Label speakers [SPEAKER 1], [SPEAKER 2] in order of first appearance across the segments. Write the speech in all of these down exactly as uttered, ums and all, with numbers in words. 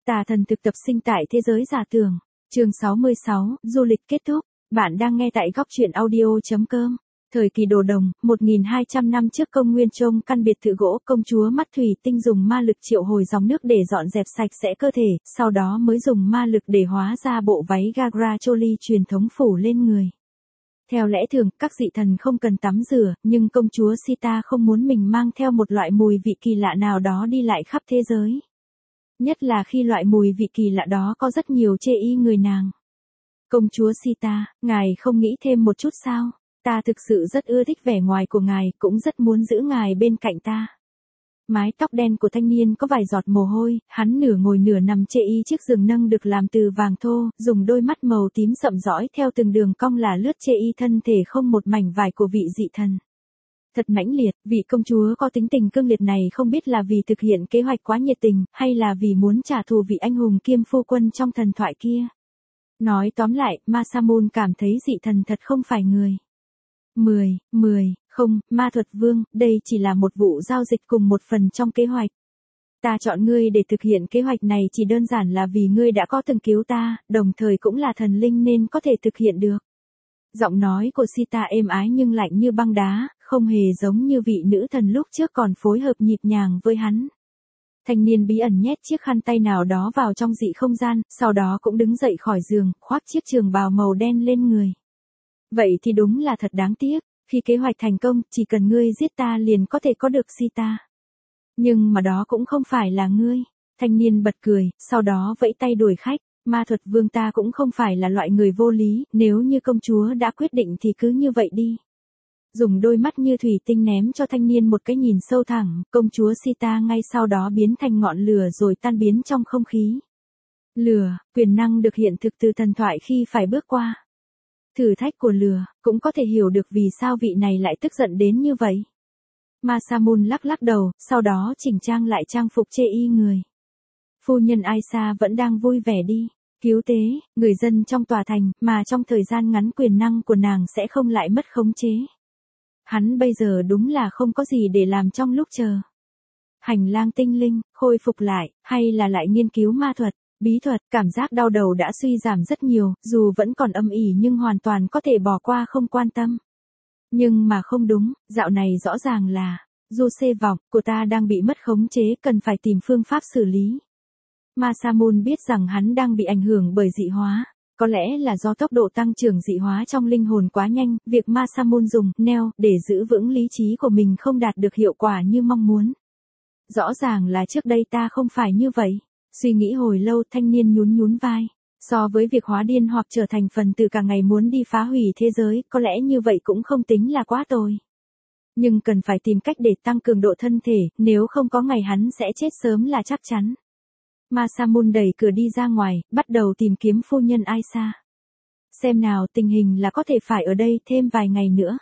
[SPEAKER 1] Tà thần thực tập sinh tại thế giới giả tưởng. Chương sáu mươi sáu, du lịch kết thúc. Bạn đang nghe tại góc truyện audio chấm com. Thời kỳ đồ đồng, một nghìn hai trăm năm trước công nguyên, trong căn biệt thự gỗ, công chúa mắt thủy tinh dùng ma lực triệu hồi dòng nước để dọn dẹp sạch sẽ cơ thể, sau đó mới dùng ma lực để hóa ra bộ váy Gagra Choli truyền thống phủ lên người. Theo lẽ thường, các dị thần không cần tắm rửa, nhưng công chúa Sita không muốn mình mang theo một loại mùi vị kỳ lạ nào đó đi lại khắp thế giới. Nhất là khi loại mùi vị kỳ lạ đó có rất nhiều chê y người nàng. Công chúa Sita, ngài không nghĩ thêm một chút sao? Ta thực sự rất ưa thích vẻ ngoài của ngài, cũng rất muốn giữ ngài bên cạnh ta. Mái tóc đen của thanh niên có vài giọt mồ hôi, hắn nửa ngồi nửa nằm chê y chiếc giường nâng được làm từ vàng thô, dùng đôi mắt màu tím sậm dõi theo từng đường cong là lướt chê y thân thể không một mảnh vải của vị dị thần. Thật mãnh liệt, vị công chúa có tính tình cương liệt này không biết là vì thực hiện kế hoạch quá nhiệt tình, hay là vì muốn trả thù vị anh hùng kiêm phu quân trong thần thoại kia. Nói tóm lại, Masamune cảm thấy dị thần thật không phải người. mười, mười, không, ma thuật vương, đây chỉ là một vụ giao dịch cùng một phần trong kế hoạch. Ta chọn ngươi để thực hiện kế hoạch này chỉ đơn giản là vì ngươi đã có từng cứu ta, đồng thời cũng là thần linh nên có thể thực hiện được. Giọng nói của Sita êm ái nhưng lạnh như băng đá, không hề giống như vị nữ thần lúc trước còn phối hợp nhịp nhàng với hắn. Thanh niên bí ẩn nhét chiếc khăn tay nào đó vào trong dị không gian, sau đó cũng đứng dậy khỏi giường, khoác chiếc trường bào màu đen lên người. Vậy thì đúng là thật đáng tiếc, khi kế hoạch thành công, chỉ cần ngươi giết ta liền có thể có được Sita. Nhưng mà đó cũng không phải là ngươi. Thanh niên bật cười, sau đó vẫy tay đuổi khách. Ma thuật vương ta cũng không phải là loại người vô lý, nếu như công chúa đã quyết định thì cứ như vậy đi. Dùng đôi mắt như thủy tinh ném cho thanh niên một cái nhìn sâu thẳng, công chúa Sita ngay sau đó biến thành ngọn lửa rồi tan biến trong không khí. Lửa, quyền năng được hiện thực từ thần thoại khi phải bước qua. Thử thách của lửa, cũng có thể hiểu được vì sao vị này lại tức giận đến như vậy. Masamune lắc lắc đầu, sau đó chỉnh trang lại trang phục chê y người. Phu nhân Aisa vẫn đang vui vẻ đi, cứu tế, người dân trong tòa thành, mà trong thời gian ngắn quyền năng của nàng sẽ không lại mất khống chế. Hắn bây giờ đúng là không có gì để làm trong lúc chờ. Hành lang tinh linh, khôi phục lại, hay là lại nghiên cứu ma thuật, bí thuật, cảm giác đau đầu đã suy giảm rất nhiều, dù vẫn còn âm ỉ nhưng hoàn toàn có thể bỏ qua không quan tâm. Nhưng mà không đúng, dạo này rõ ràng là, Jose vọng của ta đang bị mất khống chế, cần phải tìm phương pháp xử lý. Masamune biết rằng hắn đang bị ảnh hưởng bởi dị hóa. Có lẽ là do tốc độ tăng trưởng dị hóa trong linh hồn quá nhanh, việc Masamune dùng Neo để giữ vững lý trí của mình không đạt được hiệu quả như mong muốn. Rõ ràng là trước đây ta không phải như vậy. Suy nghĩ hồi lâu, thanh niên nhún nhún vai. So với việc hóa điên hoặc trở thành phần tử cả ngày muốn đi phá hủy thế giới, có lẽ như vậy cũng không tính là quá tồi. Nhưng cần phải tìm cách để tăng cường độ thân thể, nếu không có ngày hắn sẽ chết sớm là chắc chắn. Masamune đẩy cửa đi ra ngoài, bắt đầu tìm kiếm phu nhân Aisa. Xem nào, tình hình là có thể phải ở đây thêm vài ngày nữa.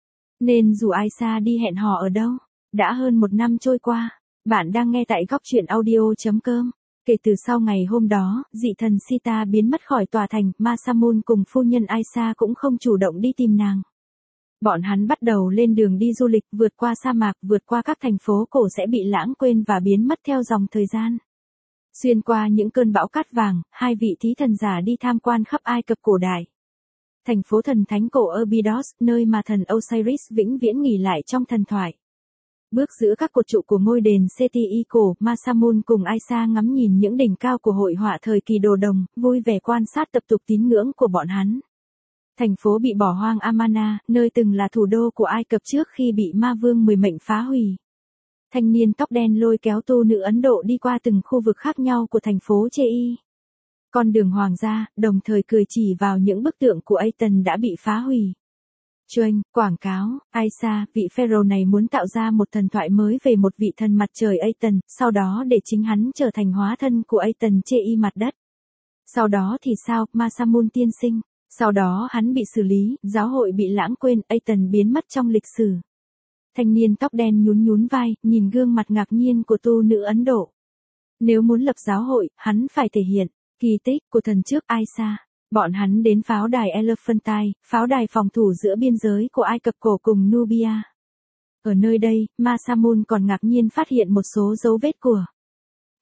[SPEAKER 1] Nên dù Aisa đi hẹn hò ở đâu, đã hơn một năm trôi qua. Bạn đang nghe tại góc truyện audio chấm com. Kể từ sau ngày hôm đó, dị thần Sita biến mất khỏi tòa thành, Masamune cùng phu nhân Aisa cũng không chủ động đi tìm nàng. Bọn hắn bắt đầu lên đường đi du lịch, vượt qua sa mạc, vượt qua các thành phố cổ sẽ bị lãng quên và biến mất theo dòng thời gian. Xuyên qua những cơn bão cát vàng, hai vị thí thần giả đi tham quan khắp Ai Cập cổ đại. Thành phố thần thánh cổ Abydos, nơi mà thần Osiris vĩnh viễn nghỉ lại trong thần thoại. Bước giữa các cột trụ của ngôi đền Seti cổ, Masamune cùng Aisa ngắm nhìn những đỉnh cao của hội họa thời kỳ đồ đồng, vui vẻ quan sát tập tục tín ngưỡng của bọn hắn. Thành phố bị bỏ hoang Amana, nơi từng là thủ đô của Ai Cập trước khi bị ma vương mười mệnh phá hủy. Thanh niên tóc đen lôi kéo tu nữ Ấn Độ đi qua từng khu vực khác nhau của thành phố Chê Y. Con đường hoàng gia, đồng thời cười chỉ vào những bức tượng của Aten đã bị phá hủy. Chuông, quảng cáo, Aisa, vị pharaoh này muốn tạo ra một thần thoại mới về một vị thần mặt trời Aten, sau đó để chính hắn trở thành hóa thân của Aten Chê Y mặt đất. Sau đó thì sao, Masamune tiên sinh? Sau đó hắn bị xử lý, giáo hội bị lãng quên, Aten biến mất trong lịch sử. Thanh niên tóc đen nhún nhún vai, nhìn gương mặt ngạc nhiên của tu nữ Ấn Độ. Nếu muốn lập giáo hội, hắn phải thể hiện kỳ tích của thần trước Aisa. Bọn hắn đến pháo đài Elephantine, pháo đài phòng thủ giữa biên giới của Ai Cập cổ cùng Nubia. Ở nơi đây, Masamune còn ngạc nhiên phát hiện một số dấu vết của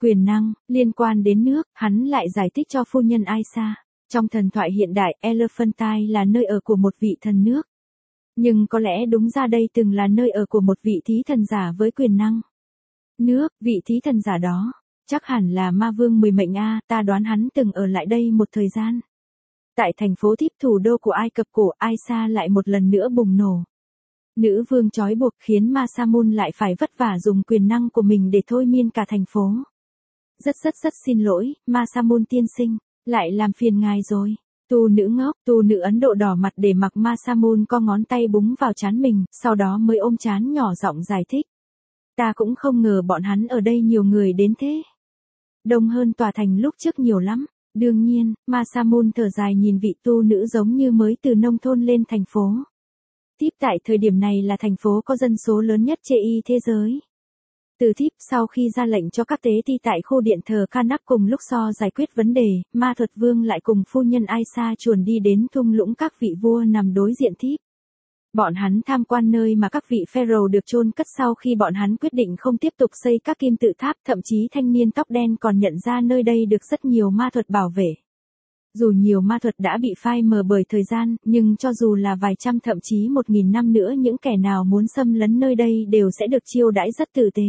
[SPEAKER 1] Quyền năng, liên quan đến nước, hắn lại giải thích cho phu nhân Aisha. Trong thần thoại hiện đại, Elephantine là nơi ở của một vị thần nước. Nhưng có lẽ đúng ra đây từng là nơi ở của một vị thí thần giả với quyền năng. Nước, vị thí thần giả đó, chắc hẳn là ma vương mười mệnh A, ta đoán hắn từng ở lại đây một thời gian. Tại thành phố Thíp thủ đô của Ai Cập cổ, Aisha lại một lần nữa bùng nổ. Nữ vương trói buộc khiến Ma Samun lại phải vất vả dùng quyền năng của mình để thôi miên cả thành phố. Rất rất rất xin lỗi, Ma Samun tiên sinh, lại làm phiền ngài rồi. Tu nữ ngốc, tu nữ Ấn Độ đỏ mặt để mặc Ma Samun co ngón tay búng vào trán mình, sau đó mới ôm trán nhỏ giọng giải thích. Ta cũng không ngờ bọn hắn ở đây nhiều người đến thế. Đông hơn tòa thành lúc trước nhiều lắm. Đương nhiên, Ma Samun thở dài nhìn vị tu nữ giống như mới từ nông thôn lên thành phố. Thíp tại thời điểm này là thành phố có dân số lớn nhất chê y thế giới. Từ Thíp sau khi ra lệnh cho các tế ti tại khu điện thờ Karnak cùng lúc so giải quyết vấn đề, Ma Thuật Vương lại cùng phu nhân Aisha chuồn đi đến thung lũng các vị vua nằm đối diện Thíp. Bọn hắn tham quan nơi mà các vị pharaoh được chôn cất sau khi bọn hắn quyết định không tiếp tục xây các kim tự tháp, thậm chí thanh niên tóc đen còn nhận ra nơi đây được rất nhiều ma thuật bảo vệ. Dù nhiều ma thuật đã bị phai mờ bởi thời gian, nhưng cho dù là vài trăm thậm chí một nghìn năm nữa những kẻ nào muốn xâm lấn nơi đây đều sẽ được chiêu đãi rất tử tế.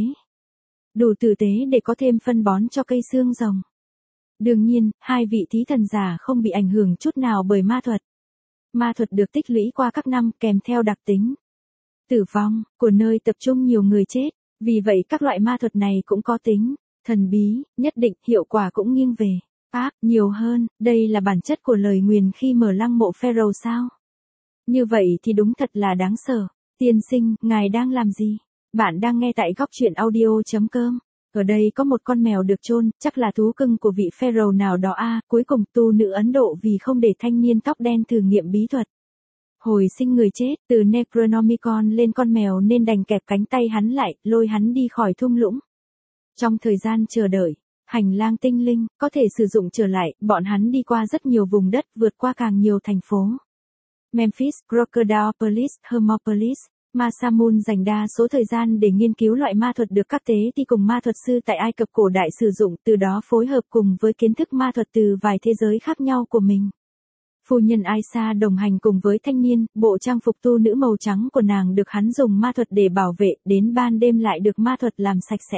[SPEAKER 1] Đủ tử tế để có thêm phân bón cho cây xương rồng. Đương nhiên, hai vị thí thần giả không bị ảnh hưởng chút nào bởi ma thuật. Ma thuật được tích lũy qua các năm kèm theo đặc tính tử vong của nơi tập trung nhiều người chết, vì vậy các loại ma thuật này cũng có tính thần bí, nhất định hiệu quả cũng nghiêng về pháp nhiều hơn. Đây là bản chất của lời nguyền khi mở lăng mộ pharaoh sao? Như vậy thì đúng thật là đáng sợ. Tiên sinh, ngài đang làm gì? Bạn đang nghe tại góc truyện audio chấm com. Ở đây có một con mèo được chôn, chắc là thú cưng của vị pharaoh nào đó a. À, cuối cùng tu nữ Ấn Độ vì không để thanh niên tóc đen thử nghiệm bí thuật hồi sinh người chết từ Necronomicon lên con mèo nên đành kẹp cánh tay hắn lại, lôi hắn đi khỏi thung lũng. Trong thời gian chờ đợi, hành lang tinh linh có thể sử dụng trở lại, bọn hắn đi qua rất nhiều vùng đất, vượt qua càng nhiều thành phố. Memphis, Crocodilopolis, Hermopolis. Ma Samun dành đa số thời gian để nghiên cứu loại ma thuật được các tế ti cùng ma thuật sư tại Ai Cập cổ đại sử dụng, từ đó phối hợp cùng với kiến thức ma thuật từ vài thế giới khác nhau của mình. Phu nhân Aisha đồng hành cùng với thanh niên, bộ trang phục tu nữ màu trắng của nàng được hắn dùng ma thuật để bảo vệ, đến ban đêm lại được ma thuật làm sạch sẽ.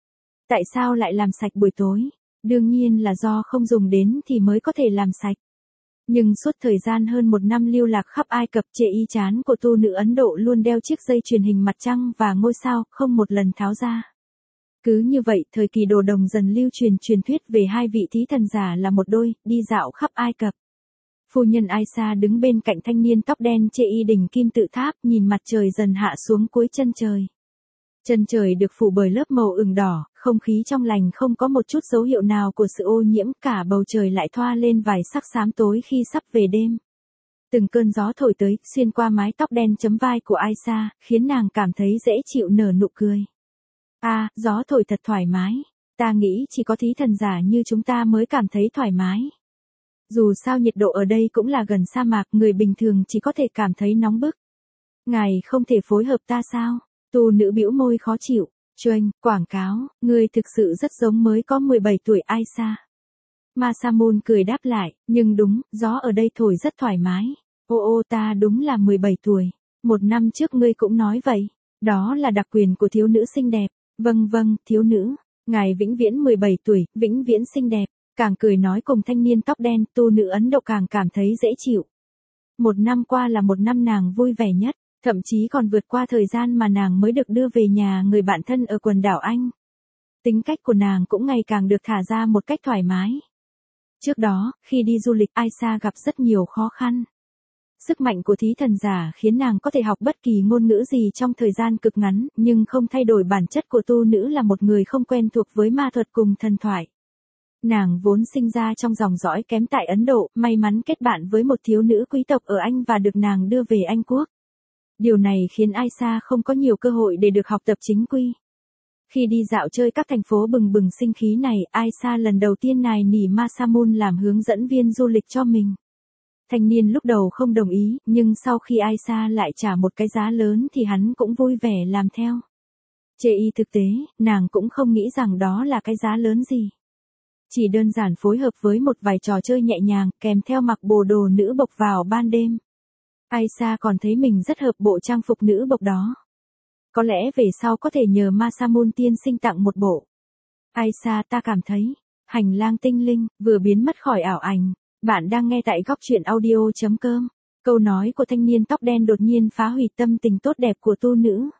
[SPEAKER 1] Tại sao lại làm sạch buổi tối? Đương nhiên là do không dùng đến thì mới có thể làm sạch. Nhưng suốt thời gian hơn một năm lưu lạc khắp Ai Cập, chệ y chán của tu nữ Ấn Độ luôn đeo chiếc dây chuyền hình mặt trăng và ngôi sao, không một lần tháo ra. Cứ như vậy, thời kỳ đồ đồng dần lưu truyền truyền thuyết về hai vị thí thần giả là một đôi, đi dạo khắp Ai Cập. Phu nhân Aisha đứng bên cạnh thanh niên tóc đen chê y đỉnh kim tự tháp, nhìn mặt trời dần hạ xuống cuối chân trời. Chân trời được phủ bởi lớp màu ửng đỏ, không khí trong lành, không có một chút dấu hiệu nào của sự ô nhiễm, cả bầu trời lại thoa lên vài sắc xám tối khi sắp về đêm. Từng cơn gió thổi tới, xuyên qua mái tóc đen chấm vai của Aisha, khiến nàng cảm thấy dễ chịu nở nụ cười. À, gió thổi thật thoải mái. Ta nghĩ chỉ có thí thần giả như chúng ta mới cảm thấy thoải mái. Dù sao nhiệt độ ở đây cũng là gần sa mạc, người bình thường chỉ có thể cảm thấy nóng bức. Ngài không thể phối hợp ta sao? Tu nữ bĩu môi khó chịu. Choanh, quảng cáo, ngươi thực sự rất giống mới có mười bảy tuổi Aisha. Ma Samun cười đáp lại, nhưng đúng, gió ở đây thổi rất thoải mái. Ô ô ta đúng là mười bảy tuổi. Một năm trước ngươi cũng nói vậy. Đó là đặc quyền của thiếu nữ xinh đẹp. Vâng vâng, thiếu nữ. Ngài vĩnh viễn mười bảy tuổi, vĩnh viễn xinh đẹp. Càng cười nói cùng thanh niên tóc đen, tu nữ Ấn Độ càng cảm thấy dễ chịu. Một năm qua là một năm nàng vui vẻ nhất, thậm chí còn vượt qua thời gian mà nàng mới được đưa về nhà người bạn thân ở quần đảo Anh. Tính cách của nàng cũng ngày càng được thả ra một cách thoải mái. Trước đó, khi đi du lịch, Aisha gặp rất nhiều khó khăn. Sức mạnh của thí thần giả khiến nàng có thể học bất kỳ ngôn ngữ gì trong thời gian cực ngắn, nhưng không thay đổi bản chất của tu nữ là một người không quen thuộc với ma thuật cùng thần thoại. Nàng vốn sinh ra trong dòng dõi kém tại Ấn Độ, may mắn kết bạn với một thiếu nữ quý tộc ở Anh và được nàng đưa về Anh quốc. Điều này khiến Aisha không có nhiều cơ hội để được học tập chính quy. Khi đi dạo chơi các thành phố bừng bừng sinh khí này, Aisha lần đầu tiên nài nỉ Ma Samun làm hướng dẫn viên du lịch cho mình. Thanh niên lúc đầu không đồng ý, nhưng sau khi Aisha lại trả một cái giá lớn thì hắn cũng vui vẻ làm theo. Chê y thực tế, nàng cũng không nghĩ rằng đó là cái giá lớn gì. Chỉ đơn giản phối hợp với một vài trò chơi nhẹ nhàng, kèm theo mặc bộ đồ nữ bộc vào ban đêm. Aisa còn thấy mình rất hợp bộ trang phục nữ bộc đó. Có lẽ về sau có thể nhờ Masamune tiên sinh tặng một bộ. Aisa, ta cảm thấy, hành lang tinh linh, vừa biến mất khỏi ảo ảnh. Bạn đang nghe tại góc truyện audio chấm com. Câu nói của thanh niên tóc đen đột nhiên phá hủy tâm tình tốt đẹp của tu nữ.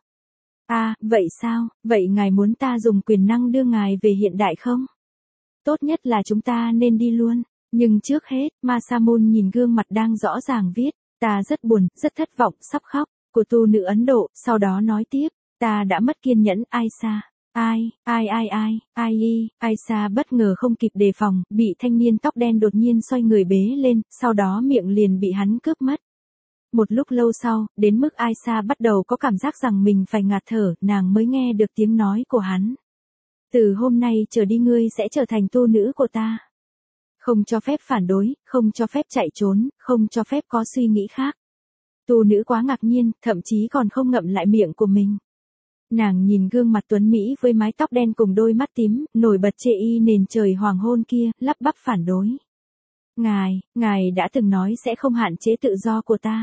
[SPEAKER 1] À, vậy sao, vậy ngài muốn ta dùng quyền năng đưa ngài về hiện đại không? Tốt nhất là chúng ta nên đi luôn. Nhưng trước hết, Masamune nhìn gương mặt đang rõ ràng viết, ta rất buồn, rất thất vọng, sắp khóc, của tu nữ Ấn Độ, sau đó nói tiếp, ta đã mất kiên nhẫn, Aisa. Ai, ai ai ai, ai y, Aisa bất ngờ không kịp đề phòng, bị thanh niên tóc đen đột nhiên xoay người bế lên, sau đó miệng liền bị hắn cướp mất. Một lúc lâu sau, đến mức Aisa bắt đầu có cảm giác rằng mình phải ngạt thở, nàng mới nghe được tiếng nói của hắn. Từ hôm nay trở đi ngươi sẽ trở thành tu nữ của ta. Không cho phép phản đối, không cho phép chạy trốn, không cho phép có suy nghĩ khác. Tu nữ quá ngạc nhiên, thậm chí còn không ngậm lại miệng của mình. Nàng nhìn gương mặt tuấn Mỹ với mái tóc đen cùng đôi mắt tím, nổi bật chê y nền trời hoàng hôn kia, lắp bắp phản đối. Ngài, ngài đã từng nói sẽ không hạn chế tự do của ta.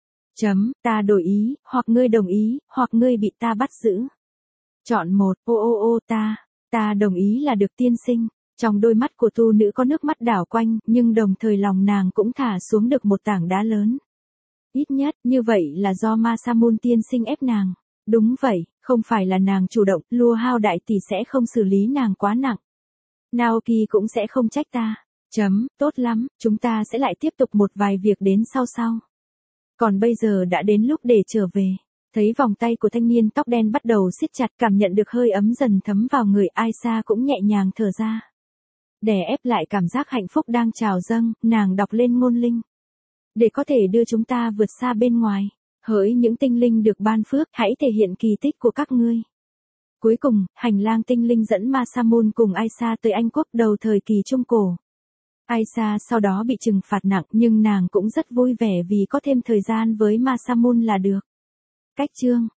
[SPEAKER 1] Chấm, ta đổi ý, hoặc ngươi đồng ý, hoặc ngươi bị ta bắt giữ. Chọn một, ô ô ô ta, ta đồng ý là được tiên sinh. Trong đôi mắt của tu nữ có nước mắt đảo quanh, nhưng đồng thời lòng nàng cũng thả xuống được một tảng đá lớn. Ít nhất, như vậy là do Masamune tiên sinh ép nàng. Đúng vậy, không phải là nàng chủ động, Lua Hao đại tỷ sẽ không xử lý nàng quá nặng. Naoki cũng sẽ không trách ta. Chấm, tốt lắm, chúng ta sẽ lại tiếp tục một vài việc đến sau sau. Còn bây giờ đã đến lúc để trở về. Thấy vòng tay của thanh niên tóc đen bắt đầu siết chặt, cảm nhận được hơi ấm dần thấm vào người, Aisa cũng nhẹ nhàng thở ra. Đè ép lại cảm giác hạnh phúc đang trào dâng, nàng đọc lên ngôn linh. Để có thể đưa chúng ta vượt xa bên ngoài. Hỡi những tinh linh được ban phước, hãy thể hiện kỳ tích của các ngươi. Cuối cùng, hành lang tinh linh dẫn Masamune cùng Aisa tới Anh quốc đầu thời kỳ Trung Cổ. Aisa sau đó bị trừng phạt nặng, nhưng nàng cũng rất vui vẻ vì có thêm thời gian với Masamune là được. Cách chương